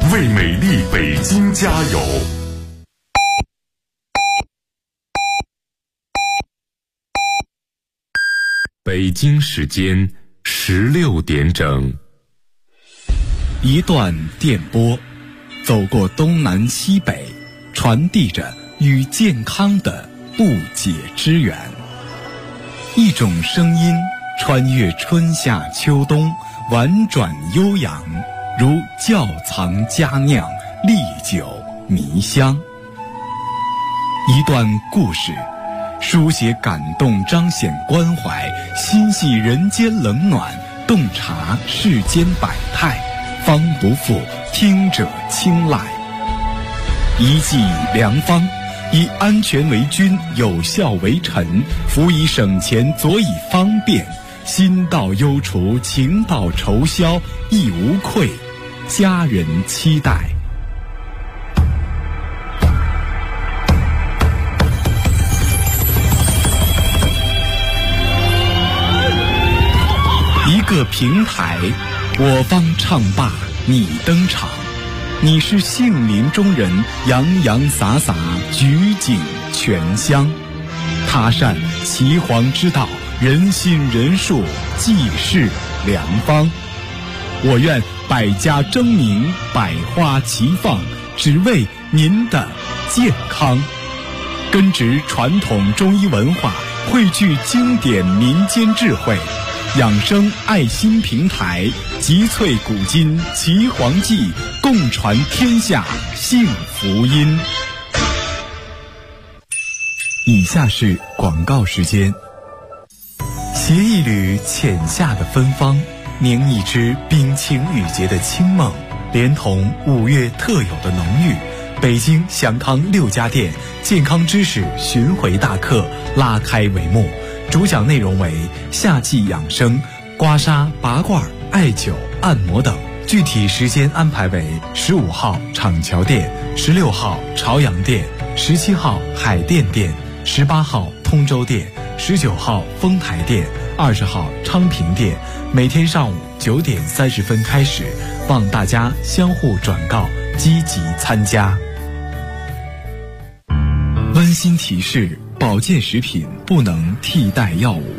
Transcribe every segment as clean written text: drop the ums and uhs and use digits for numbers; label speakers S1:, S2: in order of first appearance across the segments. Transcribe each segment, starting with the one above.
S1: 为美丽北京加油！北京时间16点整。
S2: 一段电波，走过东南西北，传递着与健康的不解之缘。一种声音穿越春夏秋冬，婉转悠扬，如窖藏佳酿，历久弥香。一段故事，书写感动，彰显关怀，心系人间冷暖，洞察世间百态，方不负听者青睐。一剂良方，以安全为君，有效为臣，辅以省钱，佐以方便，心到忧除，情到愁消，亦无愧，家人期待。一个平台，我方唱罢你登场，你是杏林中人，洋洋洒洒，举景全香。他善岐黄之道，人心人术，济世良方。我愿百家争鸣，百花齐放，只为您的健康。根植传统中医文化，汇聚经典民间智慧，养生爱心平台，集萃古今岐黄记，共传天下幸福音。以下是广告时间。携一缕浅夏的芬芳，凝一支冰清玉洁的清梦，连同5月特有的浓郁，北京祥康6家店健康知识巡回大课拉开帷幕。主讲内容为夏季养生、刮痧、拔罐、艾灸、按摩等。具体时间安排为15号厂桥店、16号朝阳店、17号海淀店、18号通州店、19号丰台店、20号昌平店，每天上午9点30分开始，望大家相互转告，积极参加。温馨提示：保健食品不能替代药物。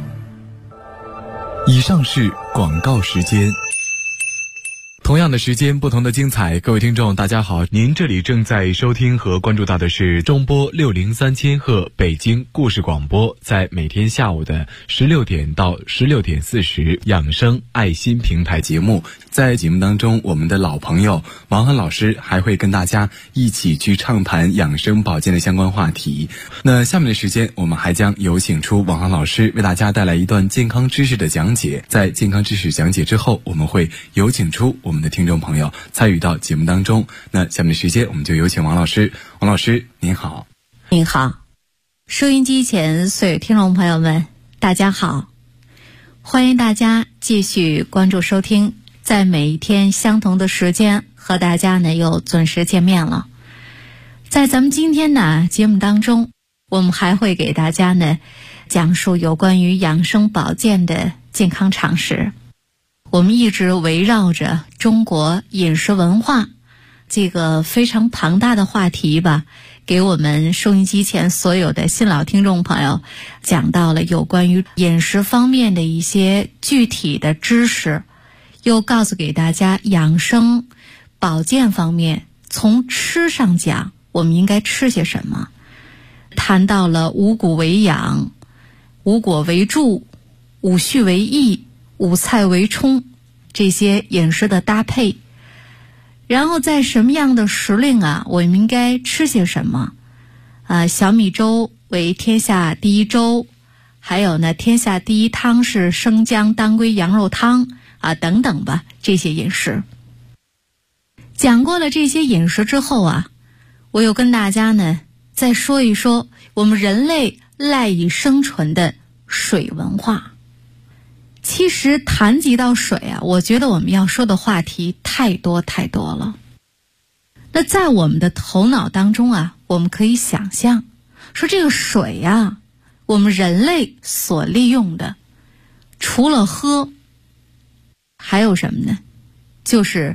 S2: 以上是广告时间。同样的时间，不同的精彩。各位听众大家好，您这里正在收听和关注到的是中波603千赫北京故事广播，在每天下午的16点到16点40养生爱心平台节目。在节目当中，我们的老朋友王涵老师还会跟大家一起去畅谈养生保健的相关话题。那下面的时间，我们还将有请出王涵老师为大家带来一段健康知识的讲解。在健康知识讲解之后，我们会有请出我们的听众朋友参与到节目当中。那下面的时间，我们就有请王老师。王老师您好。
S3: 您好，收音机前所有听众朋友们大家好，欢迎大家继续关注收听，在每一天相同的时间和大家呢又准时见面了。在咱们今天呢节目当中，我们还会给大家呢讲述有关于养生保健的健康常识。我们一直围绕着中国饮食文化这个非常庞大的话题吧，给我们收音机前所有的新老听众朋友讲到了有关于饮食方面的一些具体的知识，又告诉给大家养生保健方面从吃上讲我们应该吃些什么，谈到了五谷为养、五果为助、五畜为益、五菜为充这些饮食的搭配，然后在什么样的时令啊我们应该吃些什么小米粥为天下第一粥，还有呢天下第一汤是生姜当归羊肉汤等等吧，这些饮食。讲过了这些饮食之后我又跟大家呢再说一说我们人类赖以生存的水文化。其实谈及到水我觉得我们要说的话题太多太多了。那在我们的头脑当中我们可以想象说这个水我们人类所利用的除了喝还有什么呢？就是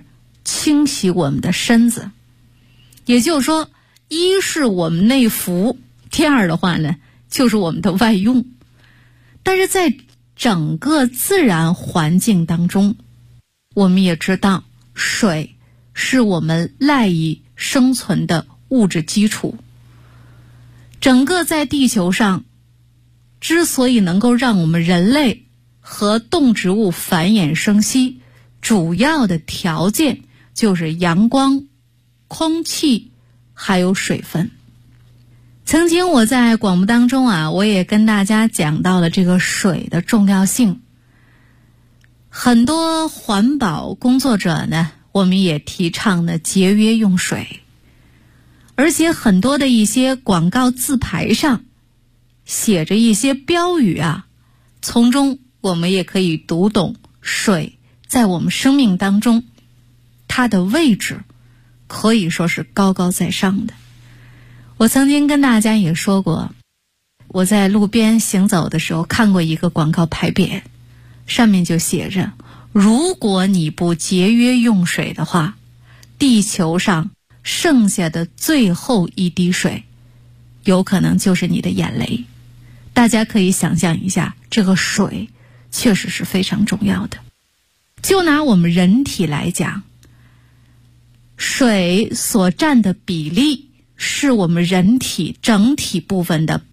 S3: 清洗我们的身子。也就是说，一是我们内服，第二的话呢，就是我们的外用。但是在整个自然环境当中，我们也知道水是我们赖以生存的物质基础。整个在地球上，之所以能够让我们人类和动植物繁衍生息，主要的条件就是阳光、空气还有水分。曾经我在广播当中我也跟大家讲到了这个水的重要性。很多环保工作者呢，我们也提倡呢节约用水，而且很多的一些广告字牌上写着一些标语从中我们也可以读懂水在我们生命当中它的位置可以说是高高在上的。我曾经跟大家也说过，我在路边行走的时候看过一个广告牌匾，上面就写着，如果你不节约用水的话，地球上剩下的最后一滴水有可能就是你的眼泪。大家可以想象一下，这个水确实是非常重要的。就拿我们人体来讲，水所占的比例是我们人体整体部分的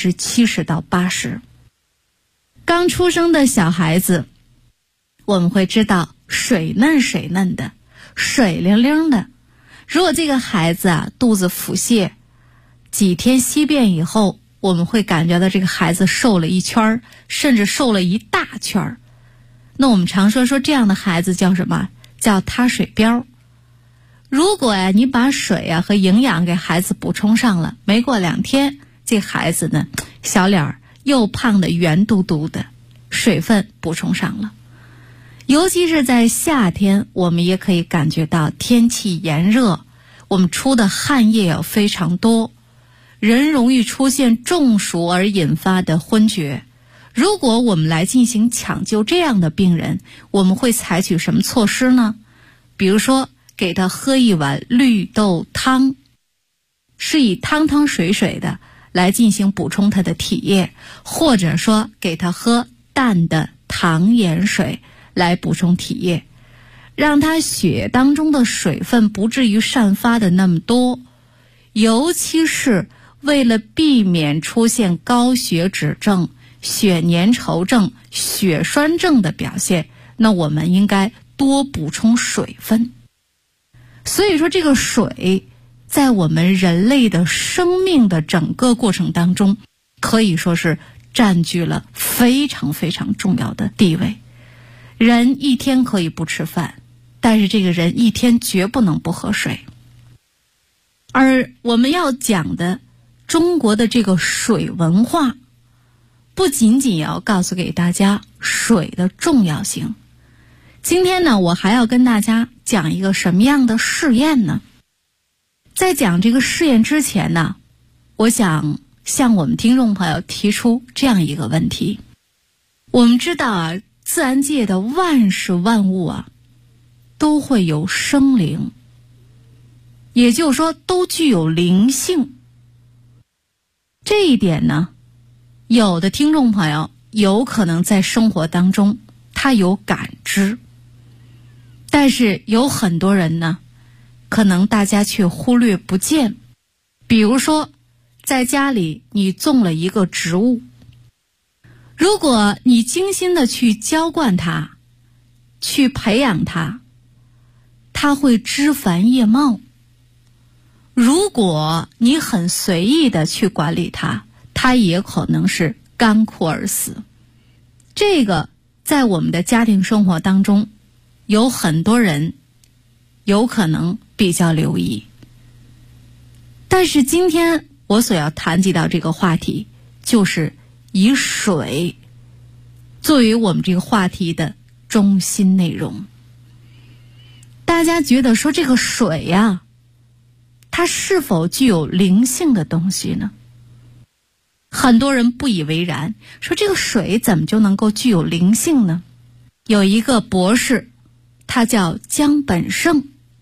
S3: 70%到80%。刚出生的小孩子，我们会知道水嫩水嫩的，水灵灵的。如果这个孩子肚子腹泻，几天稀便以后，我们会感觉到这个孩子瘦了一圈，甚至瘦了一大圈。那我们常说这样的孩子叫什么？叫塌水膘。如果你把水和营养给孩子补充上了，没过2天，这孩子呢，小脸又胖得圆嘟嘟的，水分补充上了。尤其是在夏天，我们也可以感觉到天气炎热，我们出的汗液也非常多，人容易出现中暑而引发的昏厥。如果我们来进行抢救这样的病人，我们会采取什么措施呢？比如说给他喝一碗绿豆汤，是以汤汤水水的来进行补充他的体液，或者说给他喝淡的糖盐水来补充体液，让他血当中的水分不至于散发的那么多。尤其是为了避免出现高血脂症、血粘稠症、血栓症的表现，那我们应该多补充水分。所以说这个水在我们人类的生命的整个过程当中，可以说是占据了非常非常重要的地位。人一天可以不吃饭，但是这个人一天绝不能不喝水。而我们要讲的中国的这个水文化，不仅仅要告诉给大家水的重要性。今天呢，我还要跟大家讲一个什么样的试验呢？在讲这个试验之前呢，我想向我们听众朋友提出这样一个问题。我们知道自然界的万事万物都会有生灵，也就是说都具有灵性。这一点呢，有的听众朋友有可能在生活当中他有感知，但是有很多人呢，可能大家却忽略不见。比如说在家里你种了一个植物，如果你精心的去浇灌它，去培养它，它会枝繁叶茂。如果你很随意的去管理它，它也可能是干枯而死。这个在我们的家庭生活当中，有很多人有可能比较留意。但是今天我所要谈及到这个话题，就是以水作为我们这个话题的中心内容。大家觉得说这个水它是否具有灵性的东西呢？很多人不以为然，说这个水怎么就能够具有灵性呢？有一个博士，他叫江本胜，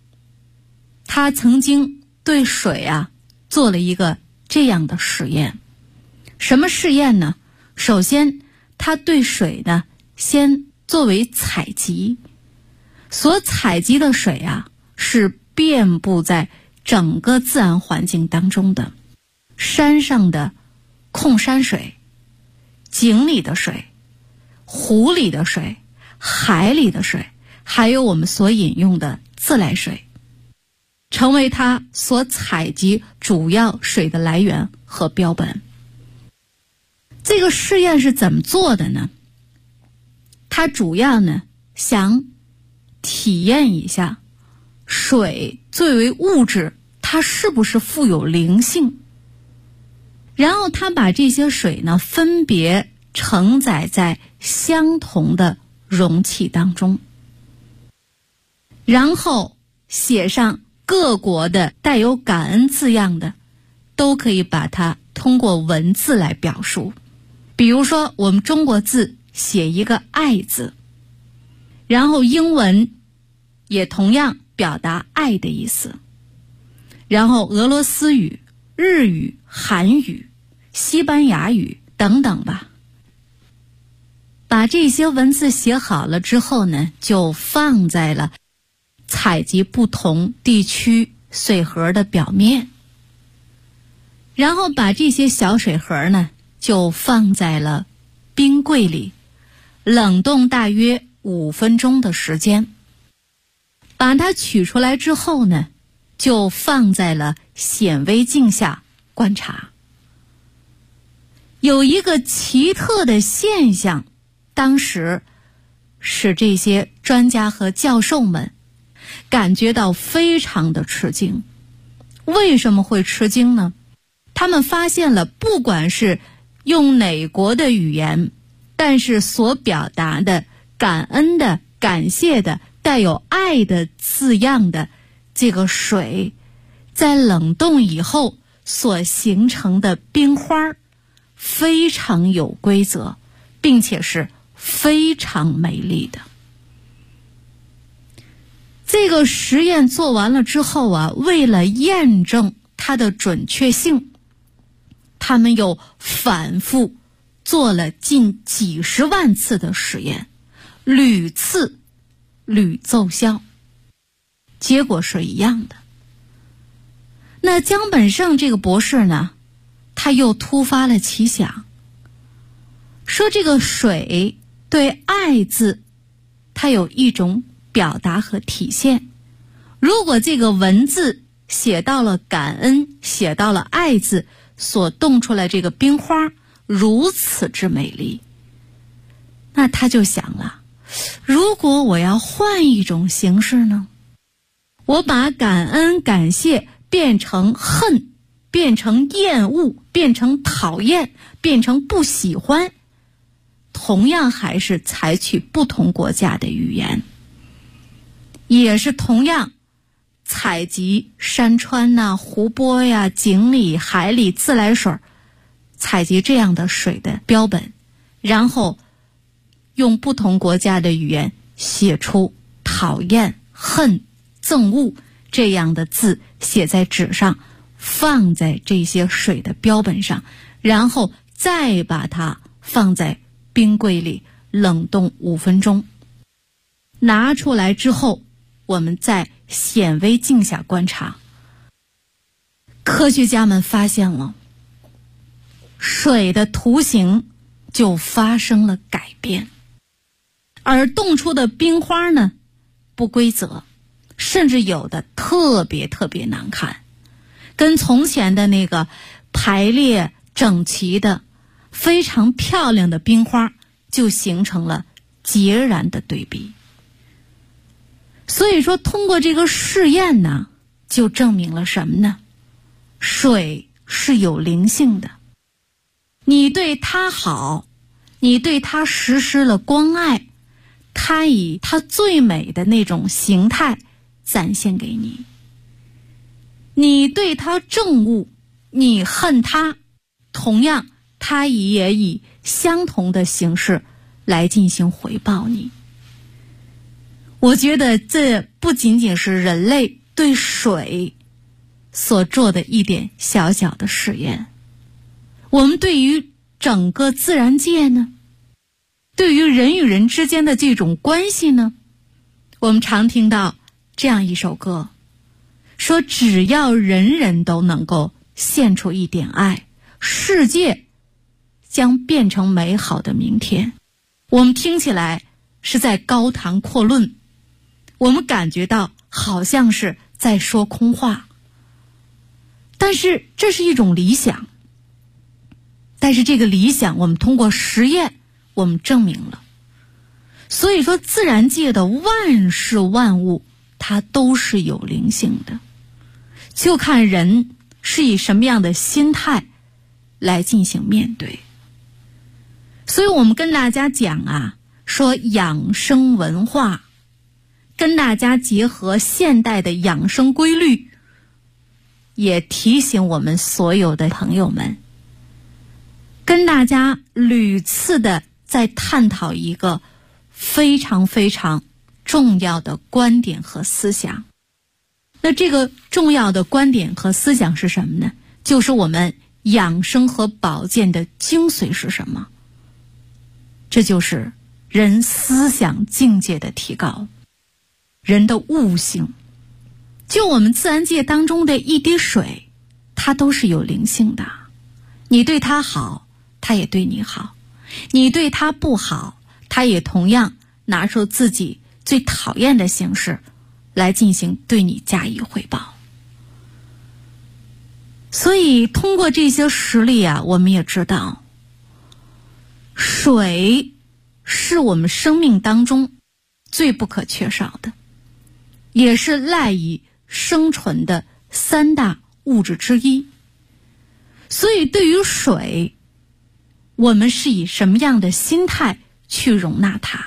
S3: 他曾经对水做了一个这样的实验。什么试验呢？首先他对水呢先作为采集，所采集的水是遍布在整个自然环境当中的，山上的控山水，井里的水，湖里的水，海里的水，还有我们所饮用的自来水，成为它所采集主要水的来源和标本。这个试验是怎么做的呢？它主要呢想体验一下水作为物质它是不是富有灵性，然后他把这些水呢分别承载在相同的容器当中，然后写上各国的带有感恩字样的，都可以把它通过文字来表述。比如说我们中国字写一个爱字，然后英文也同样表达爱的意思，然后俄罗斯语、日语、韩语、西班牙语等等吧。把这些文字写好了之后呢，就放在了采集不同地区水盒的表面，然后把这些小水盒呢就放在了冰柜里，冷冻大约5分钟的时间。把它取出来之后呢，就放在了显微镜下观察。有一个奇特的现象，当时使这些专家和教授们感觉到非常的吃惊。为什么会吃惊呢？他们发现了，不管是用哪国的语言，但是所表达的感恩的、感谢的、带有爱的字样的这个水，在冷冻以后所形成的冰花非常有规则，并且是非常美丽的。这个实验做完了之后为了验证它的准确性，他们又反复做了近几十万次的实验，屡次屡奏效，结果是一样的。那江本胜这个博士呢，他又突发了奇想，说这个水对爱字它有一种表达和体现，如果这个文字写到了感恩，写到了爱字，所冻出来这个冰花如此之美丽，那他就想了，如果我要换一种形式呢？我把感恩感谢变成恨，变成厌恶，变成讨厌，变成不喜欢，同样还是采取不同国家的语言，也是同样采集山川湖泊井里海里自来水，采集这样的水的标本，然后用不同国家的语言写出讨厌、恨、憎恶这样的字，写在纸上，放在这些水的标本上，然后再把它放在冰柜里冷冻5分钟。拿出来之后，我们在显微镜下观察，科学家们发现了水的图形就发生了改变，而冻出的冰花呢不规则，甚至有的特别特别难看，跟从前的那个排列整齐的非常漂亮的冰花就形成了截然的对比。所以说通过这个试验呢，就证明了什么呢？水是有灵性的，你对它好，你对它实施了关爱，它以它最美的那种形态展现给你。你对它憎恶，你恨它，同样它也以相同的形式来进行回报你。我觉得这不仅仅是人类对水所做的一点小小的试验。我们对于整个自然界呢，对于人与人之间的这种关系呢，我们常听到这样一首歌，说只要人人都能够献出一点爱，世界将变成美好的明天。我们听起来是在高谈阔论，我们感觉到好像是在说空话，但是这是一种理想。但是这个理想我们通过实验我们证明了。所以说自然界的万事万物它都是有灵性的，就看人是以什么样的心态来进行面对。所以我们跟大家讲啊，说养生文化，跟大家结合现代的养生规律，也提醒我们所有的朋友们，跟大家屡次的在探讨一个非常非常重要的观点和思想。那这个重要的观点和思想是什么呢？就是我们养生和保健的精髓是什么？这就是人思想境界的提高，人的悟性。就我们自然界当中的一滴水，它都是有灵性的。你对它好，它也对你好；你对它不好，它也同样拿出自己最讨厌的形式来进行对你加以回报。所以通过这些实例啊，我们也知道水是我们生命当中最不可缺少的，也是赖以生存的三大物质之一。所以对于水，我们是以什么样的心态去容纳它？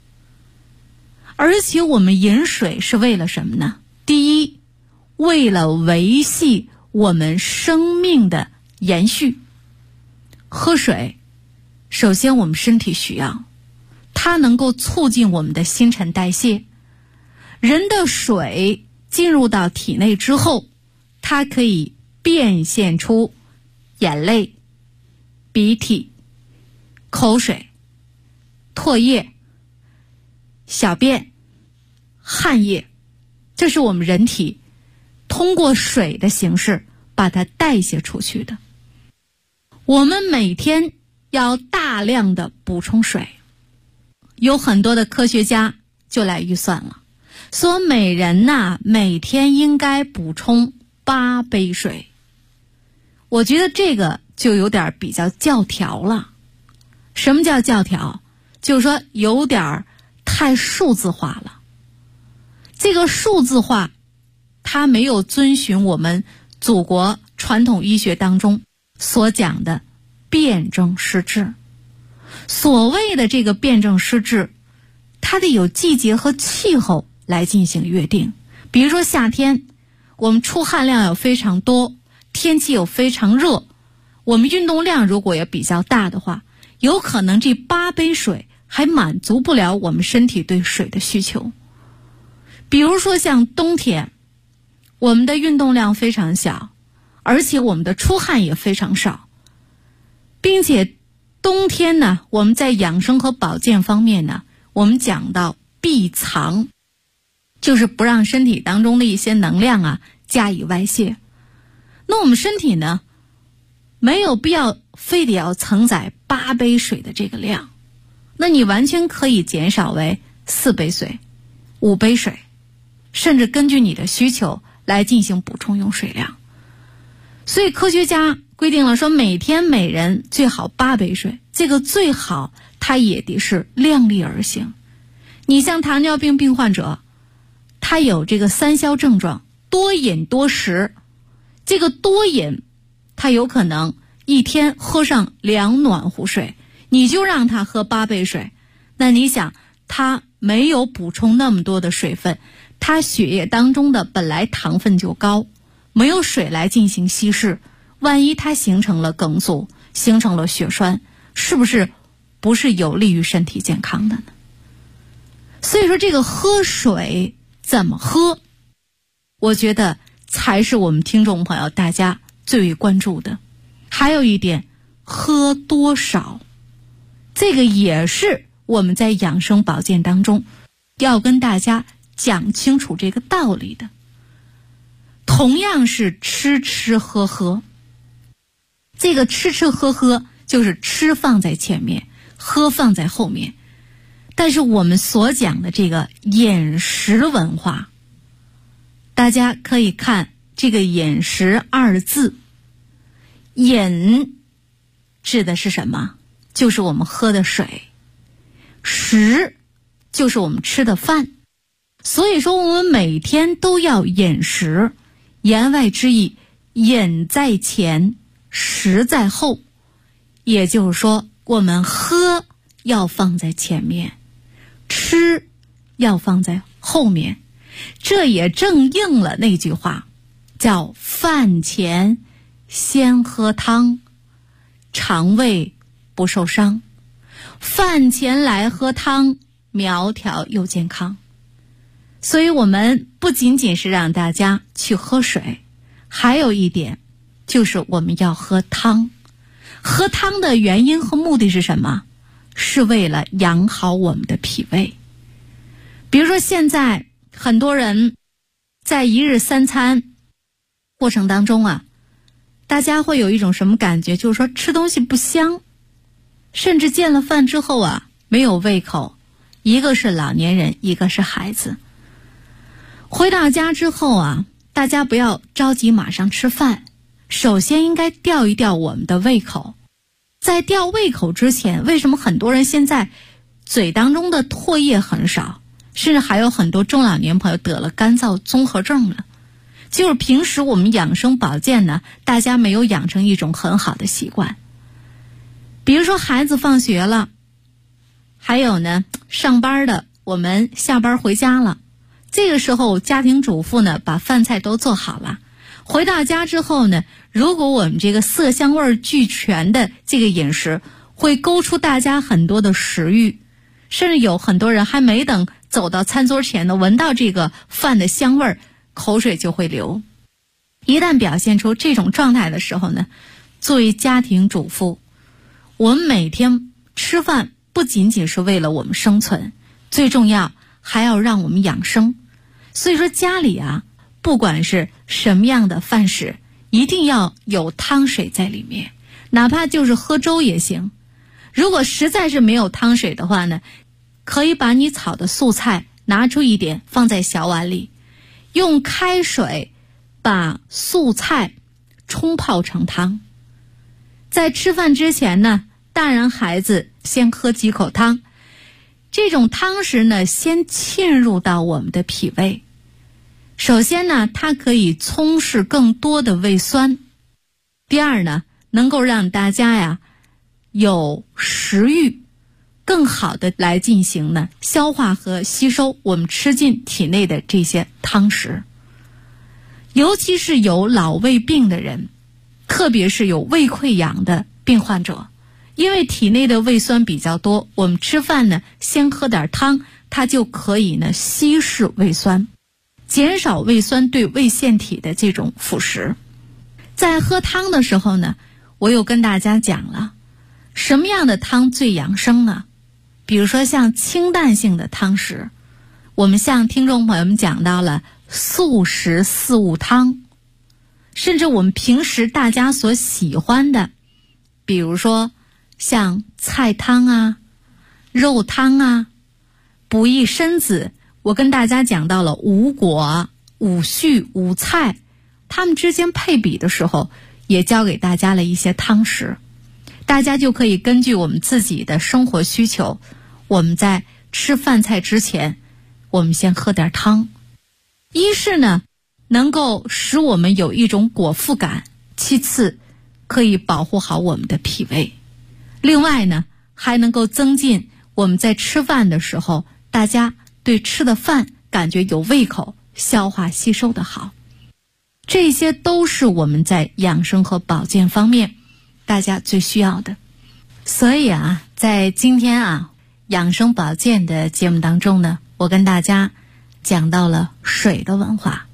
S3: 而且我们饮水是为了什么呢？第一，为了维系我们生命的延续。喝水，首先我们身体需要，它能够促进我们的新陈代谢。人的水进入到体内之后，它可以变现出眼泪、鼻涕、口水、唾液、小便、汗液，这是我们人体通过水的形式把它代谢出去的。我们每天要大量的补充水，有很多的科学家就来预算了，说每人每天应该补充8杯水。我觉得这个就有点比较教条了。什么叫教条？就是说有点太数字化了。这个数字化它没有遵循我们祖国传统医学当中所讲的辩证施治。所谓的这个辩证施治，它得有季节和气候来进行约定。比如说夏天，我们出汗量有非常多，天气又非常热，我们运动量如果也比较大的话，有可能这8杯水还满足不了我们身体对水的需求。比如说像冬天，我们的运动量非常小，而且我们的出汗也非常少，并且冬天呢，我们在养生和保健方面呢，我们讲到闭藏，就是不让身体当中的一些能量加以外泄。那我们身体呢，没有必要非得要承载8杯水的这个量，那你完全可以减少为4杯水、5杯水，甚至根据你的需求来进行补充用水量。所以科学家规定了说，每天每人最好8杯水，这个最好它也得是量力而行。你像糖尿病病患者，他有这个3消症状，多饮多食。这个多饮，他有可能一天喝上2暖壶水，你就让他喝8杯水，那你想他没有补充那么多的水分，他血液当中的本来糖分就高，没有水来进行稀释，万一它形成了梗阻，形成了血栓，是不是不是有利于身体健康的呢？所以说这个喝水怎么喝， 我觉得才是我们听众朋友大家最为关注的。还有一点，喝多少，这个也是我们在养生保健当中要跟大家讲清楚这个道理的。同样是吃吃喝喝，这个吃吃喝喝就是吃放在前面，喝放在后面。但是我们所讲的这个饮食文化，大家可以看这个饮食二字，饮指的是什么？就是我们喝的水，食就是我们吃的饭。所以说我们每天都要饮食，言外之意，饮在前，食在后。也就是说，我们喝要放在前面，吃要放在后面。这也正应了那句话，叫饭前先喝汤，肠胃不受伤。饭前来喝汤，苗条又健康。所以我们不仅仅是让大家去喝水，还有一点就是我们要喝汤。喝汤的原因和目的是什么？是为了养好我们的脾胃。比如说现在很多人在一日三餐过程当中啊，大家会有一种什么感觉？就是说吃东西不香，甚至见了饭之后啊没有胃口。一个是老年人，一个是孩子。回到家之后啊，大家不要着急马上吃饭，首先应该吊一吊我们的胃口。在吊胃口之前，为什么很多人现在嘴当中的唾液很少，甚至还有很多中老年朋友得了干燥综合症了？就是平时我们养生保健呢，大家没有养成一种很好的习惯。比如说孩子放学了，还有呢上班的，我们下班回家了，这个时候家庭主妇呢把饭菜都做好了，回到家之后呢，如果我们这个色香味俱全的这个饮食，会勾出大家很多的食欲，甚至有很多人还没等走到餐桌前呢，闻到这个饭的香味，口水就会流。一旦表现出这种状态的时候呢，作为家庭主妇，我们每天吃饭不仅仅是为了我们生存，最重要还要让我们养生。所以说家里啊，不管是什么样的饭食，一定要有汤水在里面，哪怕就是喝粥也行。如果实在是没有汤水的话呢，可以把你炒的素菜拿出一点放在小碗里，用开水把素菜冲泡成汤。在吃饭之前呢，大人孩子先喝几口汤，这种汤食呢先沁入到我们的脾胃。首先呢，它可以充实更多的胃酸。第二呢，能够让大家呀有食欲，更好的来进行呢消化和吸收我们吃进体内的这些汤食。尤其是有老胃病的人，特别是有胃溃疡的病患者，因为体内的胃酸比较多，我们吃饭呢先喝点汤，它就可以呢稀释胃酸，减少胃酸对胃腺体的这种腐蚀。在喝汤的时候呢，我又跟大家讲了什么样的汤最养生呢？比如说像清淡性的汤食，我们向听众朋友们讲到了素食四物汤，甚至我们平时大家所喜欢的，比如说像菜汤啊、肉汤啊、补益身子，我跟大家讲到了五果、五畜、五菜，它们之间配比的时候，也教给大家了一些汤食。大家就可以根据我们自己的生活需求，我们在吃饭菜之前，我们先喝点汤。一是呢，能够使我们有一种果腹感；其次，可以保护好我们的脾胃。另外呢，还能够增进我们在吃饭的时候，大家对吃的饭感觉有胃口，消化吸收的好。这些都是我们在养生和保健方面大家最需要的。所以啊，在今天啊养生保健的节目当中呢，我跟大家讲到了水的文化。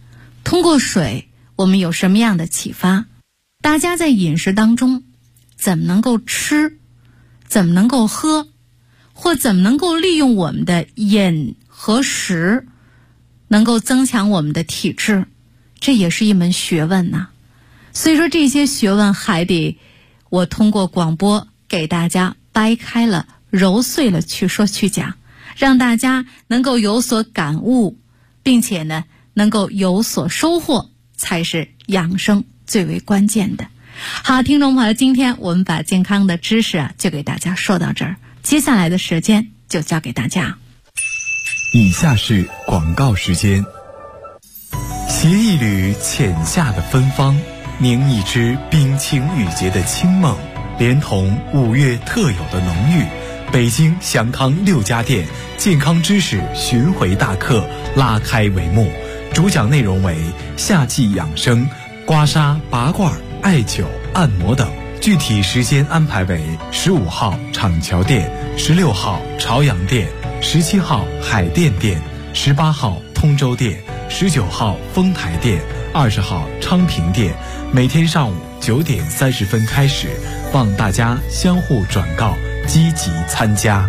S3: 通过水我们有什么样的启发？大家在饮食当中怎么能够吃，怎么能够喝，或怎么能够利用我们的饮和食，能够增强我们的体质，这也是一门学问呐。所以说这些学问还得我通过广播给大家掰开了揉碎了去说去讲，让大家能够有所感悟，并且呢能够有所收获，才是养生最为关键的。好，听众朋友，今天我们把健康的知识就给大家说到这儿，接下来的时间就交给大家。
S2: 以下是广告时间。携一缕浅夏的芬芳，凝一支冰清玉洁的清梦，连同5月特有的浓郁，北京祥康6家店健康知识巡回大课拉开帷幕。主讲内容为夏季养生、刮痧、拔罐、艾灸、按摩等。具体时间安排为15号厂桥店、16号朝阳店、17号海淀店、18号通州店、19号丰台店、20号昌平店。每天上午9点30分开始，望大家相互转告，积极参加。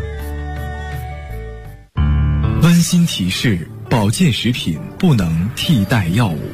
S2: 温馨提示：保健食品不能替代药物。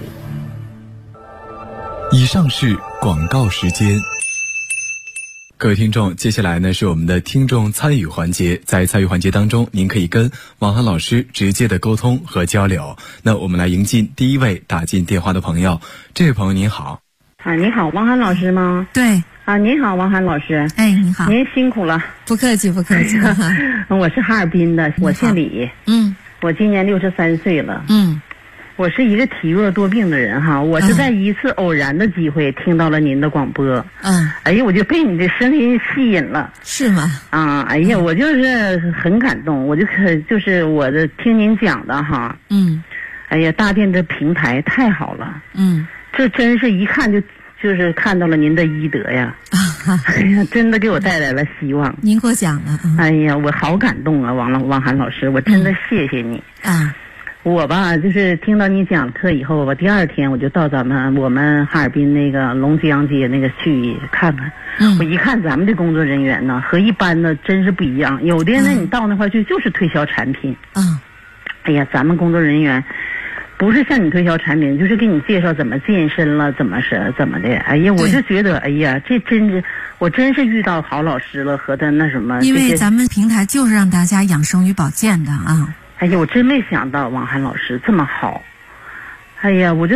S2: 以上是广告时间。各位听众，接下来呢是我们的听众参与环节。在参与环节当中，您可以跟王涵老师直接的沟通和交流。那我们来迎进第一位打进电话的朋友。这位朋友您好。
S4: 你好，王涵老师吗？
S3: 对。
S4: 您好，王涵老师。
S3: 哎，你好。
S4: 您辛苦了。
S3: 不客气，不客气。
S4: 我是哈尔滨的，我姓李。我今年63岁了。我是一个体弱多病的人哈，我是在一次偶然的机会听到了您的广播。哎呀，我就被你的声音吸引了。
S3: 是吗？
S4: 哎呀，我就是很感动，我就是我的听您讲的哈。哎呀，大店这平台太好了。这真是一看就是看到了您的医德呀。哎呀，真的给我带来了希望。
S3: 您给我讲了。
S4: 哎呀，我好感动啊，王涵老师，我真的谢谢你。我吧，就是听到你讲课以后吧，第2天我就到我们哈尔滨那个龙江街那个去看看。我一看咱们的工作人员呢，和一般的真是不一样。有的呢，你到那块去就是推销产品。哎呀，咱们工作人员不是向你推销产品，就是给你介绍怎么健身了，怎么的。哎呀，我就觉得，哎呀，我真是遇到好老师了，和他那什么。
S3: 因为咱们平台就是让大家养生与保健的啊。
S4: 哎呀，我真没想到王涵老师这么好。哎呀，我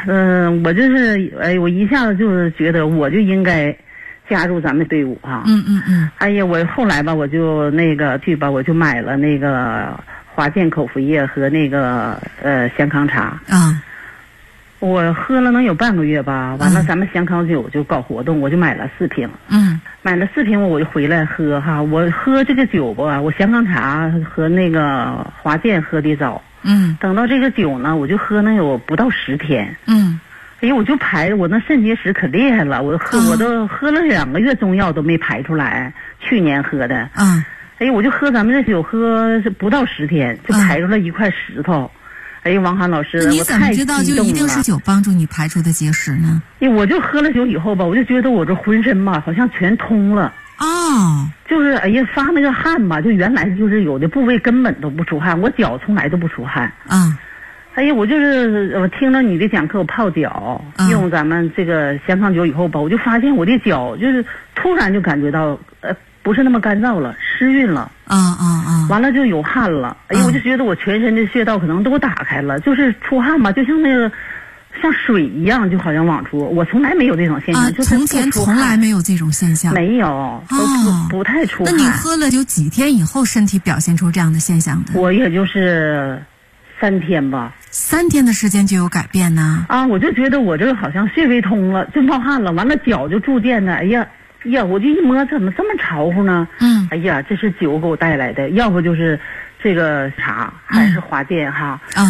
S4: 一下子就是觉得我就应该加入咱们队伍啊。哎呀，我后来吧，我就我就买了那个华健口服液和那个香康茶。我喝了能有半个月吧，完了咱们香康酒就搞活动，我就买了4瓶。买了4瓶我就回来喝哈。我喝这个酒吧，我香康茶和那个华健喝的早。等到这个酒呢，我就喝能有不到10天。哎呀，我就我那肾结石可厉害了，我都喝了2个月中药都没排出来，去年喝的。哎呀，我就喝咱们这酒喝不到10天就排出了一块石头。哎呀，王涵老师，
S3: 你怎么知道就一定是酒帮助你排出的结石呢？
S4: 我就喝了酒以后吧，我就觉得我这浑身吧好像全通了。就是哎呀发那个汗吧，就原来就是有的部位根本都不出汗，我脚从来都不出汗。哎呀，我听了你的讲课，我泡脚，用咱们这个香康酒以后吧，我就发现我的脚就是突然就感觉到不是那么干燥了，湿润了。完了就有汗了。哎呀，我就觉得我全身的穴道可能都打开了，就是出汗吧，就像像水一样，就好像往出。我从来没有这种现象，就是
S3: 从前从来没有这种现象。
S4: 没有，不太出汗。
S3: 那你喝了有几天以后身体表现出这样的现象的？
S4: 我也就是3天吧。
S3: 3天的时间就有改变呢？
S4: 我就觉得我这好像穴位通了，就冒汗了，完了脚就逐渐的，哎呀，我就一摸怎么这么潮乎呢？哎呀，这是酒给我带来的，要不就是这个茶还是华健哈。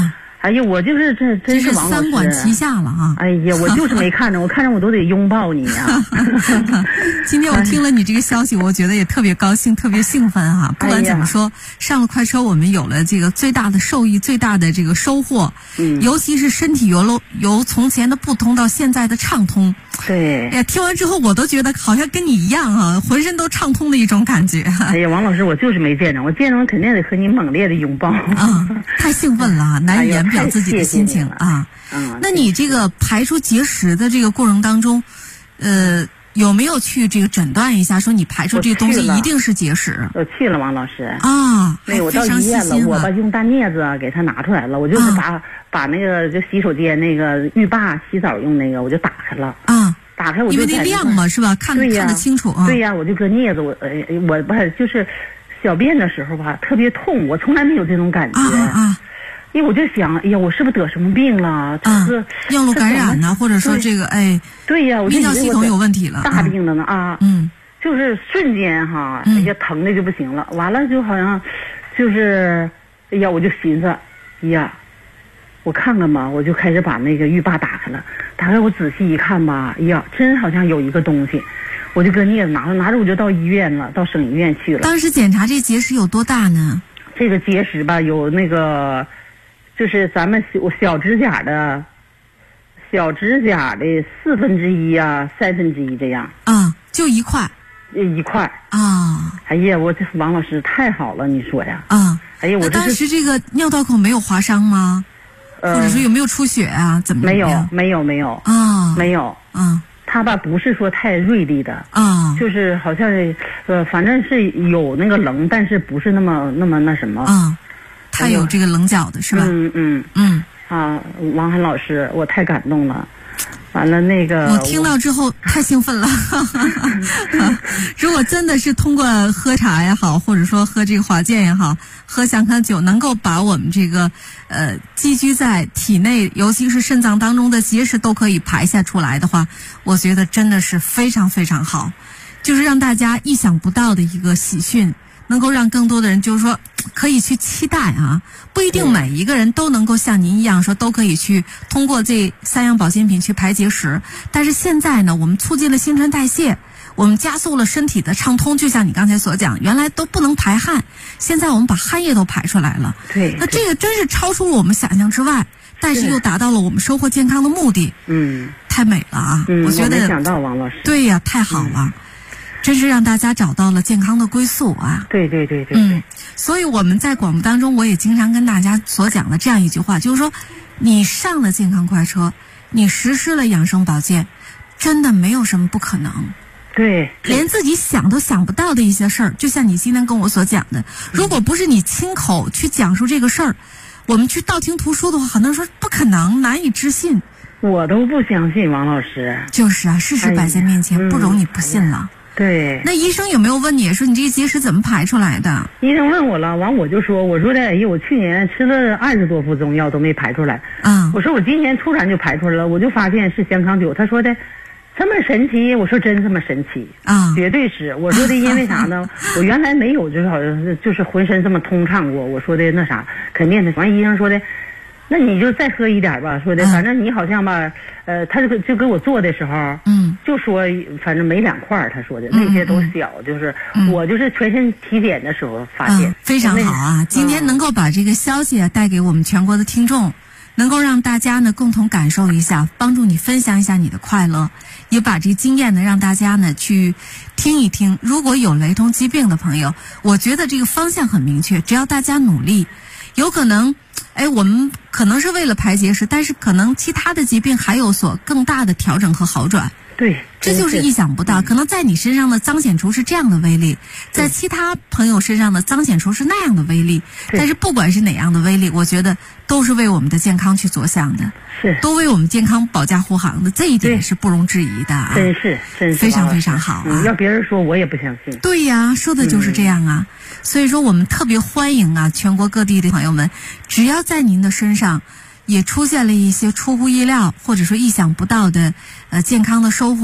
S4: 哎呀，我就是真是王老师，
S3: 三管齐下了啊！
S4: 哎呀，我就是没看着，我看着我都得拥抱你呀。
S3: 今天我听了你这个消息，我觉得也特别高兴，特别兴奋哈。不管怎么说，上了快车，我们有了这个最大的受益，最大的这个收获。尤其是身体由从前的不通到现在的畅通。
S4: 对。
S3: 哎呀，听完之后我都觉得好像跟你一样啊，浑身都畅通的一种感觉。
S4: 哎呀，王老师，我就是没见着，我见着我肯定得和你猛烈的拥抱。
S3: 啊，太兴奋了，难以言表自己的心情啊。那你这个排出结石的这个过程当中，有没有去这个诊断一下，说你排出这个东西一定是结石？
S4: 我去了，王老师。
S3: 啊，
S4: 那我到医院了，我把用大镊子给它拿出来了，我就是把那个就洗手间那个浴霸洗澡用那个，我就打开了。啊，打开我就
S3: 因为那亮嘛，是吧？看得清楚啊。
S4: 对呀，我就搁镊子，我不是就是小便的时候吧，特别痛，我从来没有这种感觉。因为我就想，哎呀，我是不是得什么病了？就是
S3: 尿路感染呢，或者说这个
S4: 对呀，我
S3: 泌尿系统有问题了，
S4: 大病的呢啊。就是瞬间哈，哎呀，疼的就不行了。完了就好像，就是，哎呀，我就寻思，哎呀，我看看吧，我就开始把那个浴霸打开了。打开我仔细一看吧，哎呀，真好像有一个东西，我就跟镊子拿着我就到医院了，到省医院去了。
S3: 当时检查这结石有多大呢？
S4: 这个结石吧，有那个。就是咱们小指甲的1/4啊，1/3这样
S3: 啊，就一块啊。
S4: 哎呀，我这王老师太好了，你说呀
S3: 啊。
S4: 哎呀，我
S3: 当时这个尿道口没有划伤吗？或者说有没有出血啊？怎么
S4: 没有啊，没有啊。它吧不是说太锐利的啊，就是好像反正是有那个棱，但是不是那么那什么
S3: 啊。它有这个棱角的是吧？
S4: 王涵老师，我太感动了。完了那个，
S3: 我听到之后太兴奋了。如果真的是通过喝茶也好，或者说喝这个华健也好，喝香康酒，能够把我们这个积聚在体内，尤其是肾脏当中的结石都可以排下出来的话，我觉得真的是非常非常好，就是让大家意想不到的一个喜讯。能够让更多的人就是说可以去期待啊，不一定每一个人都能够像您一样说都可以去通过这3样保健品去排结石，但是现在呢，我们促进了新陈代谢，我们加速了身体的畅通，就像你刚才所讲，原来都不能排汗，现在我们把汗液都排出来了。
S4: 对，
S3: 那这个真是超出了我们想象之外，但是又达到了我们收获健康的目的。太美了啊！我觉得
S4: 没想到王老师。
S3: 对呀，太好了。真是让大家找到了健康的归宿啊！
S4: 对。
S3: 所以我们在广播当中，我也经常跟大家所讲的这样一句话，就是说，你上了健康快车，你实施了养生保健，真的没有什么不可能。
S4: 对，
S3: 连自己想都想不到的一些事儿，就像你今天跟我所讲的，如果不是你亲口去讲述这个事儿，我们去道听途说的话，很多人说不可能，难以置信。
S4: 我都不相信，王老师。
S3: 就是啊，事实摆在面前，不容你不信了。
S4: 对，
S3: 那医生有没有问你说你这个结石怎么排出来的？
S4: 医生问我了，完我就说，我说的，哎呀，我去年吃了20多副中药都没排出来。我说我今年突然就排出来了，我就发现是香康酒。他说的这么神奇，我说真这么神奇啊，绝对是。我说的因为啥呢？我原来没有就是好像是就是浑身这么通畅过。我说的那啥，肯定的。完医生说的。那你就再喝一点吧，说的，反正你好像吧，他就给我做的时候，就说反正没2块，他说的那些都小，就是我就是全身体检的时候发现，
S3: 非常好啊！今天能够把这个消息带给我们全国的听众，能够让大家呢共同感受一下，帮助你分享一下你的快乐，也把这经验呢让大家呢去听一听。如果有雷同疾病的朋友，我觉得这个方向很明确，只要大家努力，有可能。我们可能是为了排结石，但是可能其他的疾病还有所更大的调整和好转。
S4: 对，
S3: 这就是意想不到。可能在你身上的彰显出是这样的威力，在其他朋友身上的彰显出是那样的威力。但是不管是哪样的威力，我觉得都是为我们的健康去着想的，都为我们健康保驾护航的，这一点是不容置疑的啊！
S4: 真是
S3: 非常非常好啊！
S4: 要别人说我也不相信。
S3: 对呀，说的就是这样啊！所以说我们特别欢迎啊，全国各地的朋友们，只要在您的身上也出现了一些出乎意料或者说意想不到的健康的收获，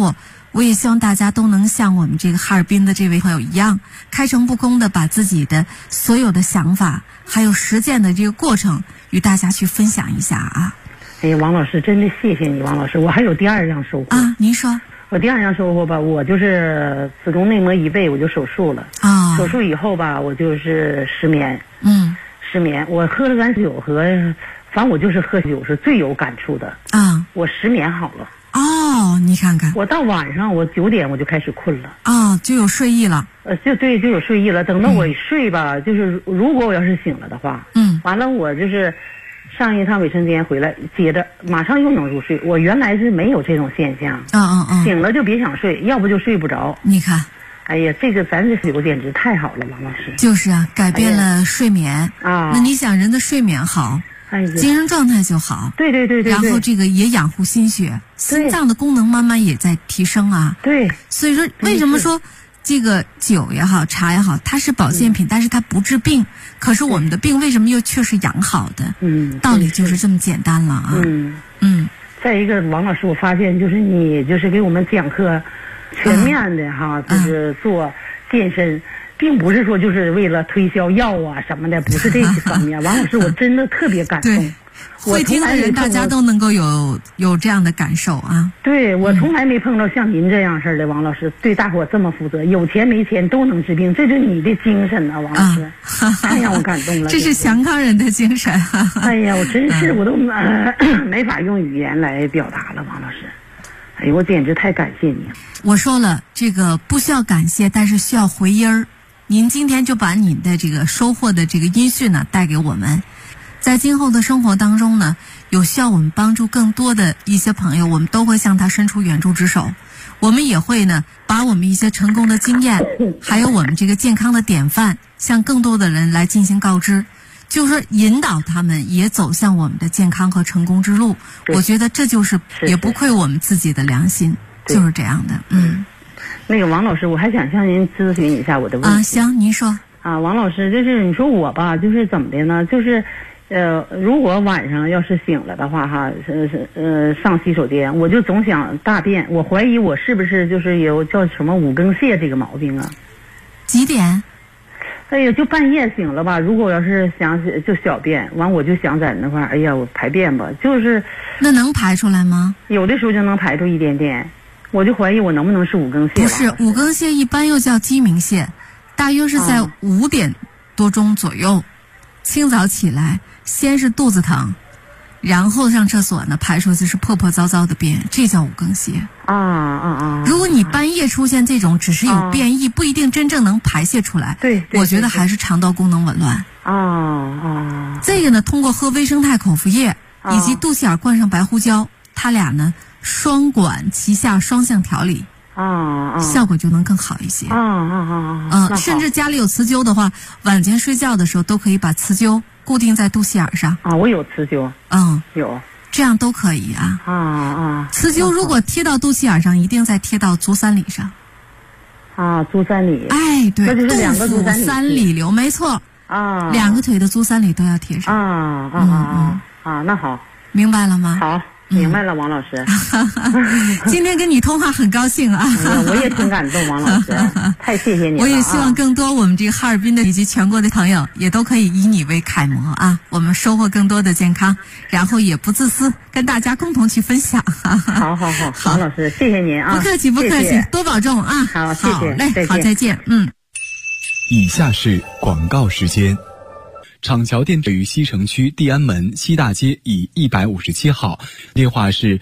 S3: 我也希望大家都能像我们这个哈尔滨的这位朋友一样，开诚布公的把自己的所有的想法还有实践的这个过程与大家去分享一下啊。
S4: 哎呀，王老师，真的谢谢你，王老师。我还有第二样收获
S3: 啊，您说。
S4: 我第二样收获吧，我就是子宫内膜移位，我就手术了
S3: 啊。
S4: 手术以后吧，我就是失眠。失眠。我喝了完酒和，反正我就是喝酒是最有感触的
S3: 啊。
S4: 我失眠好了。
S3: 哦，你看看。
S4: 我到晚上我9点我就开始困了。
S3: 啊，就有睡意了。
S4: 就有睡意了。等到我睡吧，就是如果我要是醒了的话，完了我就是上一趟卫生间回来，接着马上又能入睡。我原来是没有这种现象。醒了就别想睡，要不就睡不着。
S3: 你看。
S4: 哎呀，这个咱这酒简直太好了，王老师。
S3: 就是啊，改变了睡眠啊。那你想，人的睡眠好，精神状态就好。
S4: 对。
S3: 然后这个也养护心血，心脏的功能慢慢也在提升啊。
S4: 对。
S3: 所以说，为什么说这个酒也好，茶也好，它是保健品，但是它不治病。可是我们的病为什么又却是养好的？道理就是这么简单了啊。
S4: 再一个，王老师，我发现就是你就是给我们讲课。全面的哈，就是做健身，并不是说就是为了推销药啊什么的，不是这些方面。王老师，我真的特别感动。
S3: 会听的人大家都能够有这样的感受啊。
S4: 对，我从来没碰到像您这样式的王老师，对大伙这么负责，有钱没钱都能治病，这是你的精神啊，王老师，太让我感动了。
S3: 这是祥康人的精神。
S4: 哎呀，我真是我都没法用语言来表达了，王老师。哎呦，我简直太感谢你了。
S3: 我说了，这个不需要感谢，但是需要回音儿。您今天就把您的这个收获的这个音讯呢带给我们，在今后的生活当中呢，有需要我们帮助更多的一些朋友，我们都会向他伸出援助之手。我们也会呢把我们一些成功的经验，还有我们这个健康的典范，向更多的人来进行告知。就是说引导他们也走向我们的健康和成功之路。我觉得这就是也不愧我们自己的良心，就是这样的。
S4: 那个王老师，我还想向您咨询一下我的问题
S3: 啊。行，您说。
S4: 啊，王老师，就是你说我吧，就是怎么的呢？就是如果晚上要是醒了的话哈，上洗手间，我就总想大便，我怀疑我是不是就是有叫什么五更泻这个毛病啊？
S3: 几点？
S4: 哎呀，就半夜醒了吧，如果我要是想就小便，完我就想在那块儿，哎呀，我排便吧，就是
S3: 那能排出来吗？
S4: 有的时候就能排出一点点，我就怀疑我能不能是五更泻。
S3: 不是，五更泻一般又叫鸡鸣泻，大约是在5点多钟左右，清早起来，先是肚子疼，然后上厕所呢，排出去是破破糟糟的便，这叫五更泻。如果你半夜出现这种只是有便意，不一定真正能排泄出来。
S4: 对，
S3: 我觉得还是肠道功能紊乱。这个呢，通过喝微生态口服液以及肚脐眼灌上白胡椒，它俩呢双管齐下，双向调理。效果就能更好一些。甚至家里有瓷灸的话，晚间睡觉的时候都可以把瓷灸固定在肚脐眼上。
S4: 我有瓷灸。有。
S3: 这样都可以啊。瓷灸如果贴到肚脐眼上，一定再贴到足三里上。
S4: 足三里。
S3: 哎，对，
S4: 那就是两个足
S3: 三里留，没错。两个腿的足三里都要贴上。
S4: 那好。
S3: 明白了吗？
S4: 好。明白了，王老师。
S3: 今天跟你通话很高兴啊！
S4: 我也挺感动，王老师，太谢谢你了。
S3: 我也希望更多我们这个哈尔滨的以及全国的朋友，也都可以以你为楷模啊！我们收获更多的健康，然后也不自私，跟大家共同去分享。
S4: 好，王老师，谢谢您啊！
S3: 不客气，多保重啊！
S4: 好，谢谢，
S3: 嘞，好，再见。
S2: 以下是广告时间。厂桥店位于西城区地安门西大街以157号，电话是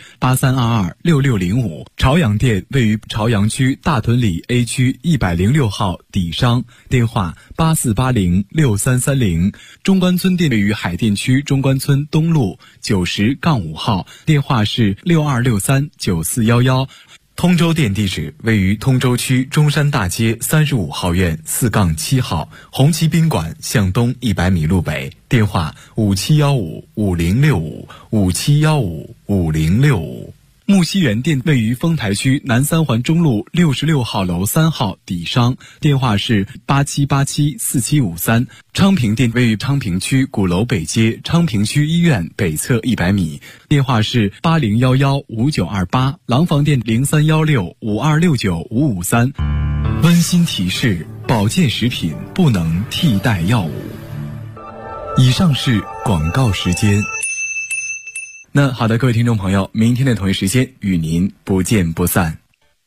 S2: 83226605。朝阳店位于朝阳区大屯里 A 区106号底商，电话84806330。中关村店位于海淀区中关村东路90-5号，电话是62639411。通州店地址位于通州区中山大街35号院4-7号，红旗宾馆向东100米路北，电话57155065，57155065。 木樨园店位于丰台区南三环中路66号楼3号底商，电话是87874753。昌平店位于昌平区鼓楼北街昌平区医院北侧100米，电话是80115928。廊坊店031652695553。温馨提示：保健食品不能替代药物。以上是广告时间。那好的，各位听众朋友，明天的同一时间与您不见不散。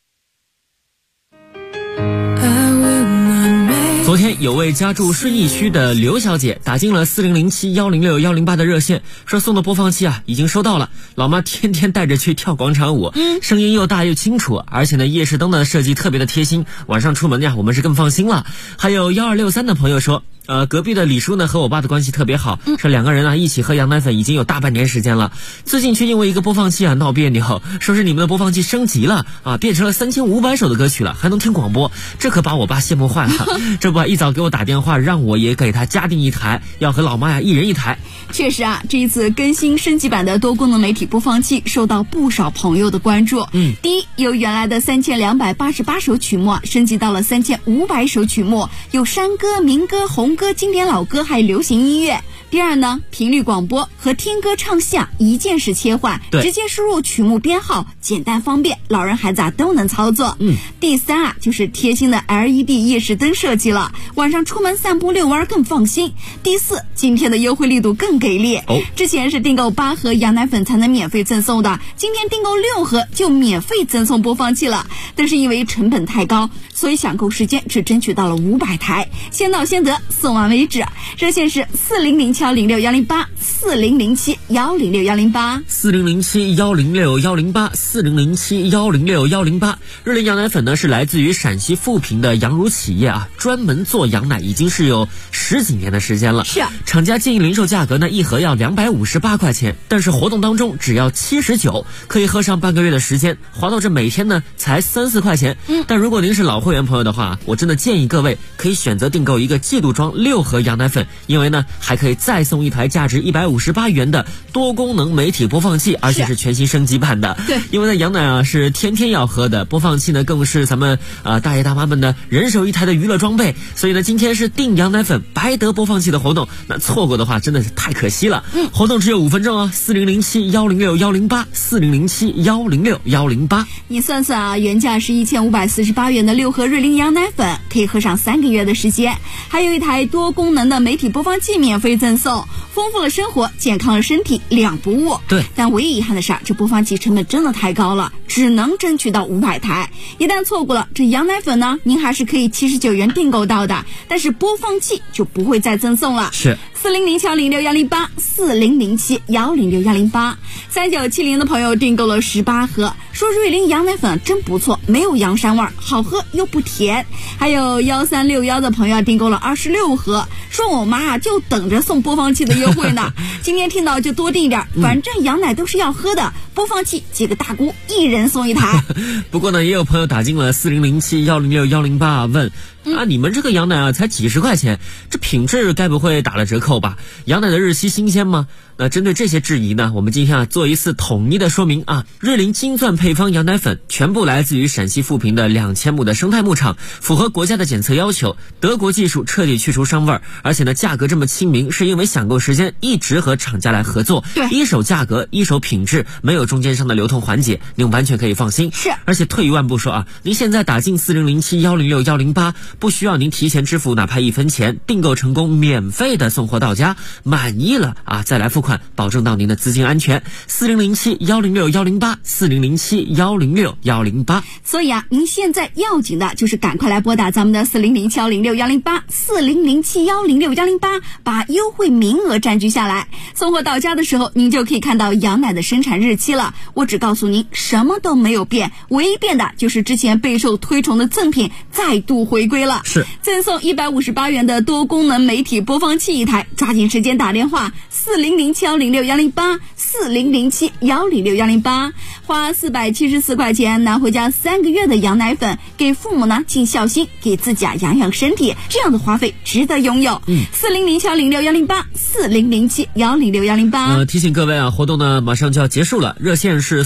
S5: 昨天有位家住顺义区的刘小姐打进了4007106108的热线，说送的播放器啊已经收到了，老妈天天带着去跳广场舞，声音又大又清楚，而且呢夜视灯的设计特别的贴心，晚上出门呀我们是更放心了。还有1263的朋友说，隔壁的李叔呢和我爸的关系特别好，说两个人啊一起喝羊奶粉已经有大半年时间了，最近却因为一个播放器啊闹别扭，说是你们的播放器升级了啊，变成了3500首的歌曲了，还能听广播，这可把我爸羡慕坏了。这不一早给我打电话让我也给他加订一台，要和老妈呀一人一台。
S6: 确实啊，这一次更新升级版的多功能媒体播放器受到不少朋友的关注。第一，由原来的3288首曲目升级到了3500首曲目，有山歌、民歌、红歌、经典老歌，还有流行音乐。第二呢，频率广播和听歌唱戏一键式切换，直接输入曲目编号，简单方便，老人孩子都能操作。第三啊，就是贴心的 LED 夜视灯设计了，晚上出门散步遛弯更放心。第四，今天的优惠力度更给力，之前是订购8盒羊奶粉才能免费赠送的，今天订购6盒就免费赠送播放器了。但是因为成本太高，所以抢购时间只争取到了500台，先到先得，送完为止。热线是4007106108 4007106108
S5: 4007106108 4007106108。日林羊奶粉呢是来自于陕西富平的羊乳企业啊，专门做羊奶已经是有10几年的时间了。
S6: 是啊，
S5: 厂家建议零售价格呢一盒要258块钱，但是活动当中只要79，可以喝上半个月的时间，划到这每天呢才3-4块钱。但如果您是老会员朋友的话，我真的建议各位可以选择订购一个季度装6盒羊奶粉，因为呢还可以再送一台价值158元的多功能媒体播放器，而且是全新升级版的。
S6: 对，
S5: 因为呢羊奶啊是天天要喝的，播放器呢更是咱们大爷大妈们的人手一台的娱乐装备，所以呢今天是订羊奶粉白得播放器的活动，那错过的话真的是太可惜了。活动只有5分钟哦，4007106108 4007106108。
S6: 你算算啊，原价是1548元的6盒瑞麟羊奶粉可以喝上3个月的时间，还有一台多功能的媒体播放器免费赠送，丰富了生活，健康了身体，2不误。
S5: 对，
S6: 但唯一遗憾的是这播放器成本真的太高了，只能争取到500台。一旦错过了这羊奶粉呢，您还是可以79元订购到的，但是播放器就不会再赠送了。
S5: 是
S6: 4007106108 4007106108。3970的朋友订购了18盒，说瑞麟羊奶粉真不错，没有羊膻味，好喝又不甜。还有1361的朋友订购了26盒，说我妈就等着送播放器的优惠呢。今天听到就多订点，反正羊奶都是要喝的，播放器几个大姑一人送一台。
S5: 不过呢也有朋友打进了4007106108问你们这个羊奶啊才几十块钱，这品质该不会打了折扣吧？羊奶的日期新鲜吗？那针对这些质疑呢，我们今天做一次统一的说明啊。瑞麟金钻配方羊奶粉全部来自于陕西富平的2000亩的生态牧场，符合国家的检测要求，德国技术彻底去除膻味，而且呢价格这么亲民，是因为抢购时间一直和厂家来合作，一手价格一手品质，没有中间商的流通环节，您完全可以放心。
S6: 是，
S5: 而且退一万步说啊，您现在打进4007106108，不需要您提前支付哪怕1分钱，订购成功免费的送货到家，满意了再来付款，保证到您的资金安全。4007106108 4007106108。
S6: 所以您现在要紧的就是赶快来拨打咱们的4007106108 4007106108，把优惠名额占据下来。送货到家的时候，您就可以看到羊奶的生产日期了。我只告诉您，什么都没有变，唯一变的就是之前备受推崇的赠品再度回归。 规了，
S5: 是
S6: 赠送158元的多功能媒体播放器一台，抓紧时间打电话4007106108，4007106108，花474块钱拿回家3个月的羊奶粉，给父母呢尽孝心，给自己养养身体，这样的花费值得拥有。4007106108，4007106108。
S5: 提醒各位啊，活动呢马上就要结束了，热线是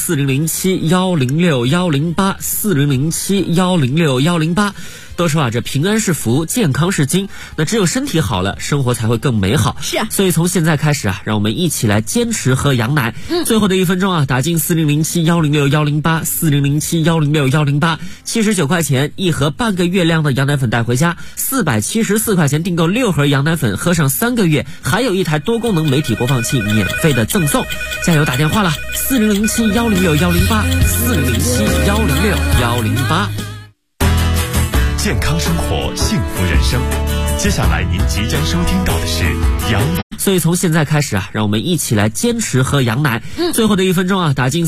S5: 4007106108，4007106108。都说啊，这平安是福，健康是金，那只有身体好了，生活才会更美好。
S6: 是啊，
S5: 所以从现在开始啊，让我们一起来坚持喝羊奶。最后的1分钟啊，打进4007106108，4007106108，79块钱一盒半个月量的羊奶粉带回家，474块钱订购6盒羊奶粉，喝上3个月，还有一台多功能媒体播放器免费的赠送。加油打电话了，4007106108，4007106108。
S1: 健康生活，幸福人生。接下来您即将收听到的是羊。
S5: 所以从现在开始啊，让我们一起来坚持喝羊奶。最后的1分钟啊，打进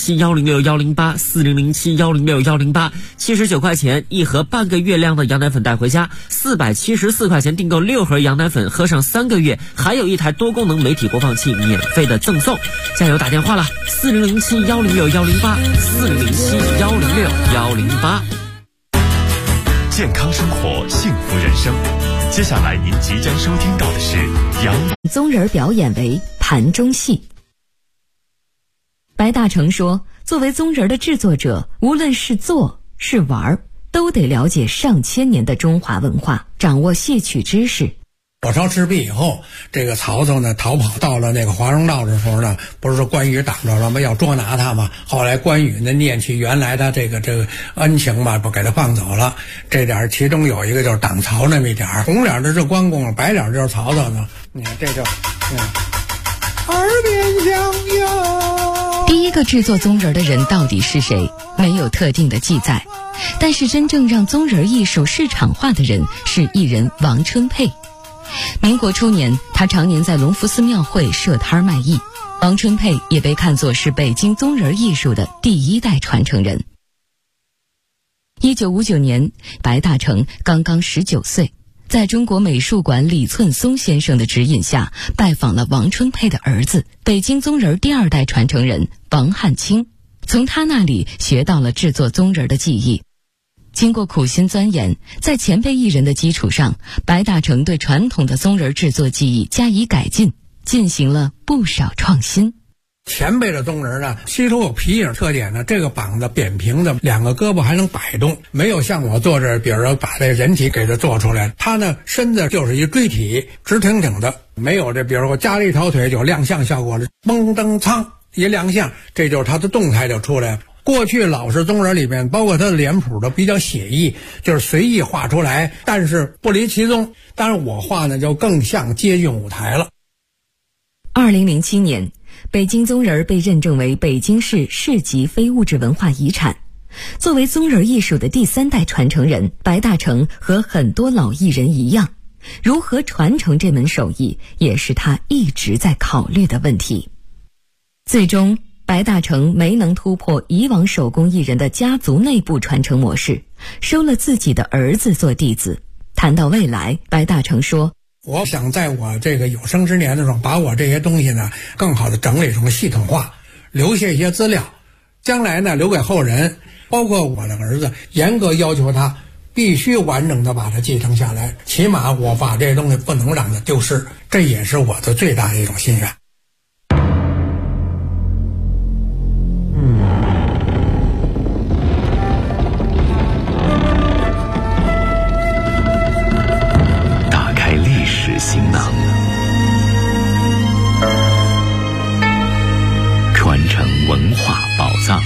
S5: 4007106108，4007106108，79块钱一盒半个月量的羊奶粉带回家，474块钱订购6盒羊奶粉，喝上3个月，还有一台多功能媒体播放器免费的赠送。加油打电话了，4007106108，4007106108。
S1: 健康生活，幸福人生。接下来您即将收听到的是羊
S7: 宗人表演为盘中戏。白大成说，作为宗人的制作者，无论是做是玩，都得了解上千年的中华文化，掌握戏曲知识。
S8: 火烧赤壁以后，这个曹操呢逃跑到了那个华容道的时候呢，不是说关羽挡着了吗？要捉拿他嘛。后来关羽呢念起原来的这个恩情嘛，不给他放走了。这点其中有一个就是挡曹那么一点，红脸的是关公，白脸就是曹操呢。你看这就，耳边响哟。
S7: 第一个制作宗人的人到底是谁？没有特定的记载，但是真正让宗人艺术市场化的人是艺人王春佩。民国初年，他常年在隆福寺庙会设摊卖艺。王春佩也被看作是北京宗人艺术的第1代传承人。1959年，白大成刚刚19岁，在中国美术馆李寸松先生的指引下，拜访了王春佩的儿子，北京宗人第2代传承人王汉卿，从他那里学到了制作宗人的技艺。经过苦心钻研，在前辈艺人的基础上，白大成对传统的宗人制作技艺加以改进，进行了不少创新。
S8: 前辈的宗人呢，稀疏有皮影特点呢，这个膀子扁平的，2个胳膊还能摆动，没有像我做这，比如说把这人体给它做出来，他呢身子就是一锥体，直挺挺的，没有这，比如说加了一条腿就亮相效果了，嘣噔噌一亮相，这就是他的动态就出来了。过去老式宗人里面，包括他的脸谱都比较写意，就是随意画出来，但是不离其宗。当然我画呢就更像接近舞台了。
S7: 2007年，北京宗人被认证为北京市市级非物质文化遗产。作为宗人艺术的第3代传承人，白大成和很多老艺人一样，如何传承这门手艺，也是他一直在考虑的问题。最终，白大成没能突破以往手工艺人的家族内部传承模式，收了自己的儿子做弟子。谈到未来，白大成说，
S8: 我想在我这个有生之年的时候，把我这些东西呢更好的整理成系统化，留下一些资料，将来呢留给后人，包括我的儿子，严格要求他必须完整的把它继承下来，起码我把这些东西不能让它丢失，这也是我的最大的一种心愿。
S1: 行囊，传承文化宝藏。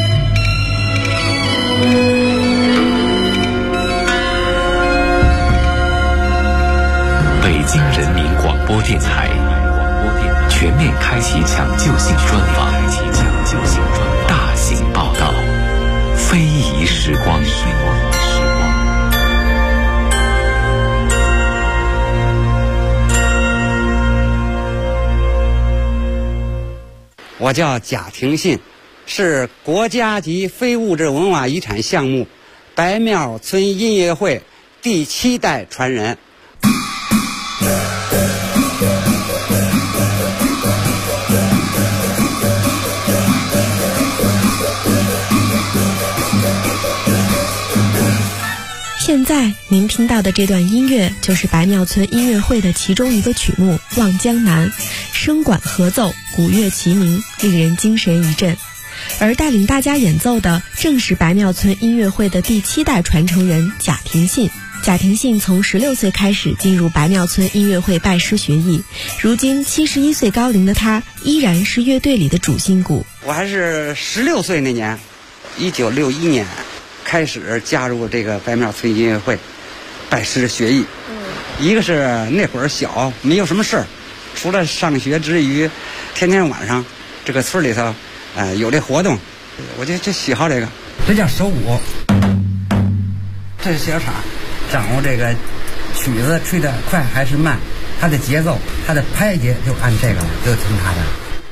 S1: 北京人民广播电台全面开启抢救性专访，大型报道，非遗时光。
S9: 我叫贾廷信，是国家级非物质文化遗产项目白庙村音乐会第7代传人。
S10: 现在您听到的这段音乐就是白庙村音乐会的其中一个曲目《望江南》，声管合奏，鼓乐齐鸣，令人精神一振。而带领大家演奏的正是白庙村音乐会的第7代传承人贾廷信。贾廷信从16岁开始进入白庙村音乐会拜师学艺，如今71岁高龄的他依然是乐队里的主心骨。
S9: 我还是16岁那年，1961年开始加入这个白庙村音乐会，拜师学艺。一个是那会儿小，没有什么事儿，除了上学之余，天天晚上这个村里头，有这活动，我就喜好这个。这叫手鼓，这是小叉，掌握这个曲子吹得快还是慢，它的节奏，它的拍节就按这个了，就听它的。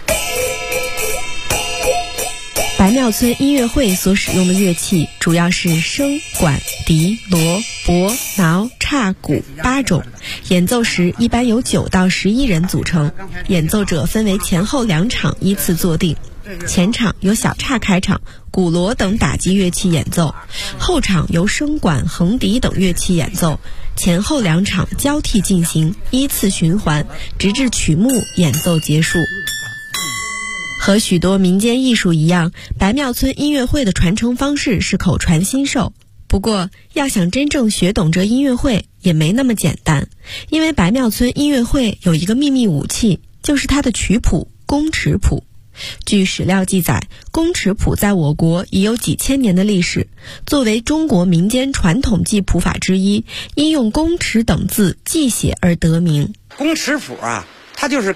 S10: 白庙村音乐会所使用的乐器主要是笙、管、笛、锣、钹、挠、叉、鼓8种，演奏时一般由9到11人组成，演奏者分为前后2场依次坐定。前场由小叉开场，鼓锣等打击乐器演奏，后场由笙管、横笛等乐器演奏，前后2场交替进行，依次循环，直至曲目演奏结束。和许多民间艺术一样，白庙村音乐会的传承方式是口传心授。不过，要想真正学懂这音乐会也没那么简单，因为白庙村音乐会有一个秘密武器，就是它的曲谱宫尺谱。据史料记载，宫尺谱在我国已有几千年的历史，作为中国民间传统记谱法之一，因用宫尺等字记写而得名。
S9: 宫尺谱啊，它就是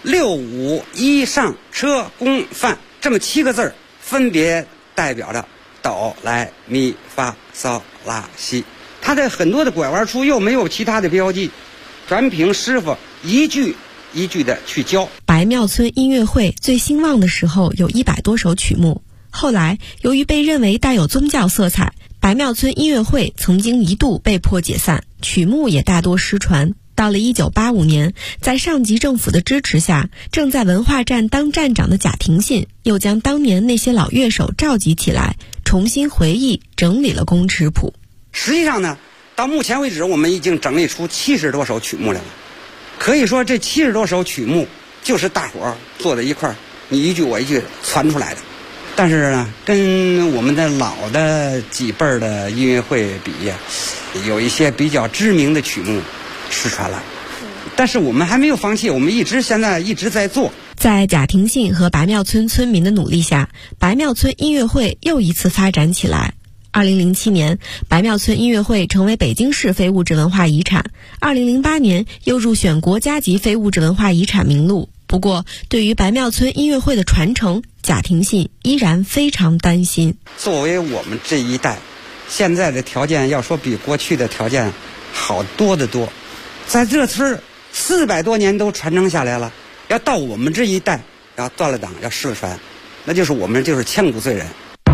S9: 6、5、1上车宫范这么7个字，分别代表着哆来咪发嗦拉西。它的很多的拐弯处又没有其他的标记，全凭师傅一句一句的去教。
S10: 白庙村音乐会最兴旺的时候有100多首曲目，后来由于被认为带有宗教色彩，白庙村音乐会曾经一度被迫解散，曲目也大多失传。到了1985年，在上级政府的支持下，正在文化站当站长的贾廷信又将当年那些老乐手召集起来，重新回忆整理了宫尺谱。
S9: 实际上呢，到目前为止我们已经整理出70多首曲目来了。可以说这70多首曲目就是大伙儿坐在一块儿，你一句我一句传出来的。但是呢，跟我们的老的几辈儿的音乐会比，有一些比较知名的曲目失传了，但是我们还没有放弃，我们现在一直在做。
S10: 在贾廷信和白庙村村民的努力下，白庙村音乐会又一次发展起来。2007年，白庙村音乐会成为北京市非物质文化遗产，2008年又入选国家级非物质文化遗产名录。不过，对于白庙村音乐会的传承，贾廷信依然非常担心。
S9: 作为我们这一代，现在的条件要说比过去的条件好多得多，在这村400多年都传承下来了，要到我们这一代要断了档要失传，那就是我们就是千古罪人。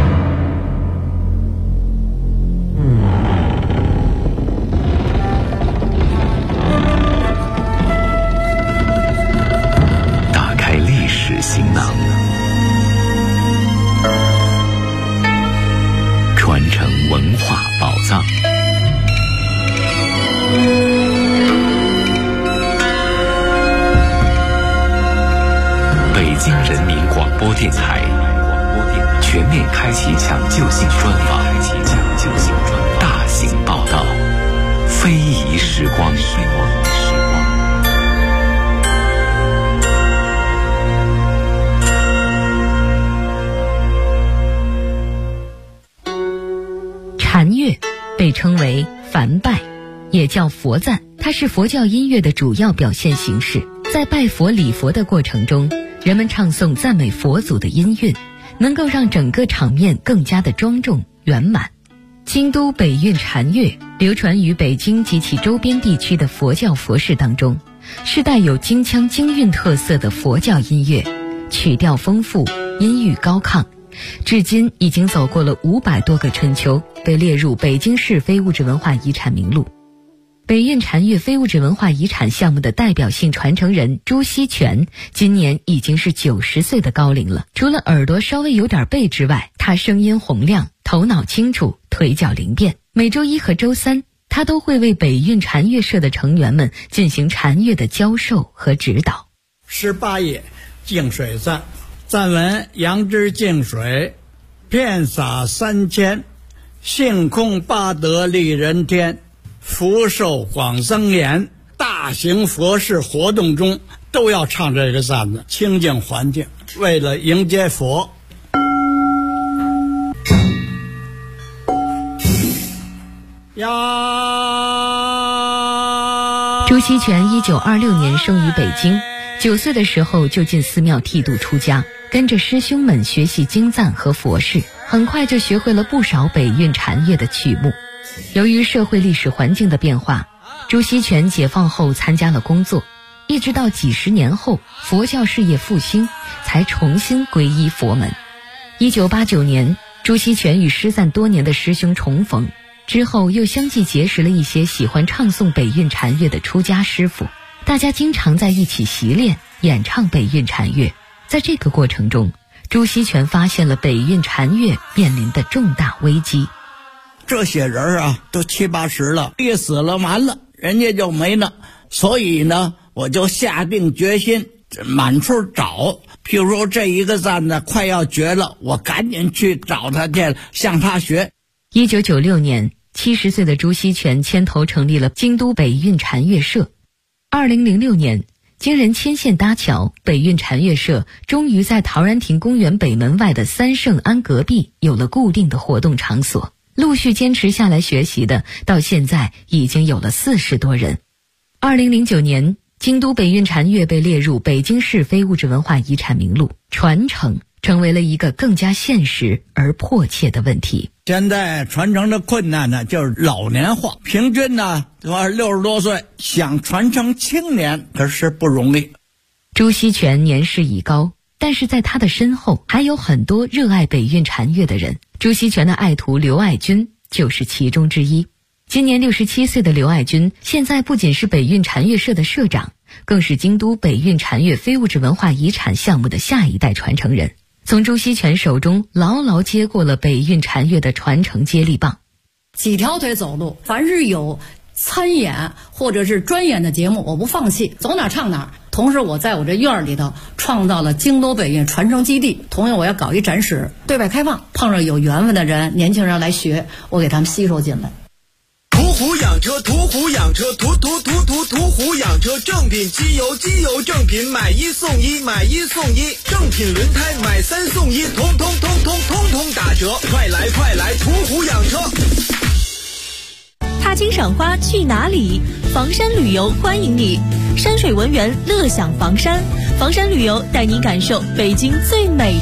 S1: 打开历史行囊，传承文化宝藏。北京人民广播电台全面开启抢救性专访，大型报道，非遗时光。
S7: 禅乐被称为梵拜，也叫佛赞，它是佛教音乐的主要表现形式。在拜佛礼佛的过程中，人们唱诵赞美佛祖的音韵，能够让整个场面更加的庄重圆满。京都北韵禅乐流传于北京及其周边地区的佛教佛事当中，是带有京腔京韵特色的佛教音乐，曲调丰富，音域高亢， 至今已经走过了500多个春秋，被列入北京市非物质文化遗产名录。北运禅乐非物质文化遗产项目的代表性传承人朱锡全，今年已经是90岁的高龄了。除了耳朵稍微有点背之外，他声音洪亮，头脑清楚，腿脚灵便。每周一和周三，他都会为北运禅乐社的成员们进行禅乐的教授和指导。
S11: 18页净水赞，赞文：杨枝净水，遍洒3000，性空八德利人天，福寿广增延。大型佛事活动中都要唱这个赞子，清净环境，为了迎接佛。
S7: 朱锡全1926年生于北京，9岁的时候就进寺庙剃度出家，跟着师兄们学习经赞和佛事，很快就学会了不少北运禅乐的曲目。由于社会历史环境的变化，朱锡全解放后参加了工作，一直到几十年后佛教事业复兴，才重新皈依佛门。1989年，朱锡全与失散多年的师兄重逢，之后又相继结识了一些喜欢唱诵北运禅乐的出家师傅，大家经常在一起习练演唱北运禅乐。在这个过程中，朱锡全发现了北运禅乐面临的重大危机。
S11: 这些人啊，都70、80了，一死了完了，人家就没了。所以呢，我就下定决心满处找。譬如说这一个赞呢快要绝了，我赶紧去找他去，向他学。
S7: 1996年，70岁的朱锡全牵头成立了京都北运禅乐社。2006年，经人牵线搭桥，北运禅乐社终于在陶然亭公园北门外的三圣庵隔壁有了固定的活动场所。陆续坚持下来学习的，到现在已经有了40多人。2009年，京都北运禅乐被列入北京市非物质文化遗产名录，传承成为了一个更加现实而迫切的问题。
S11: 现在传承的困难呢，就是老年化，平均呢60多岁，想传承青年可是不容易。
S7: 朱锡全年事已高，但是在他的身后还有很多热爱北运禅乐的人。朱锡全的爱徒刘爱军就是其中之一。今年67岁的刘爱军，现在不仅是北运禅乐社的社长，更是京都北运禅乐非物质文化遗产项目的下一代传承人，从朱锡全手中牢牢接过了北运禅乐的传承接力棒。
S12: 几条腿走路，凡是有参演或者是专演的节目，我不放弃，走哪唱哪。同时我在我这院里头创造了京都北运传承基地，同样我要搞一展示，对外开放，碰上有缘分的人，年轻人来学，我给他们吸收进来。
S13: 途虎养车，途虎养车，途虎养车，正品机油，机油正品，买1送1，买1送1，正品轮胎买3送1，通通打折，快来途虎养车。
S14: 踏青赏花去哪里？房山旅游欢迎你，山水文园乐享房山，房山旅游带你感受北京最美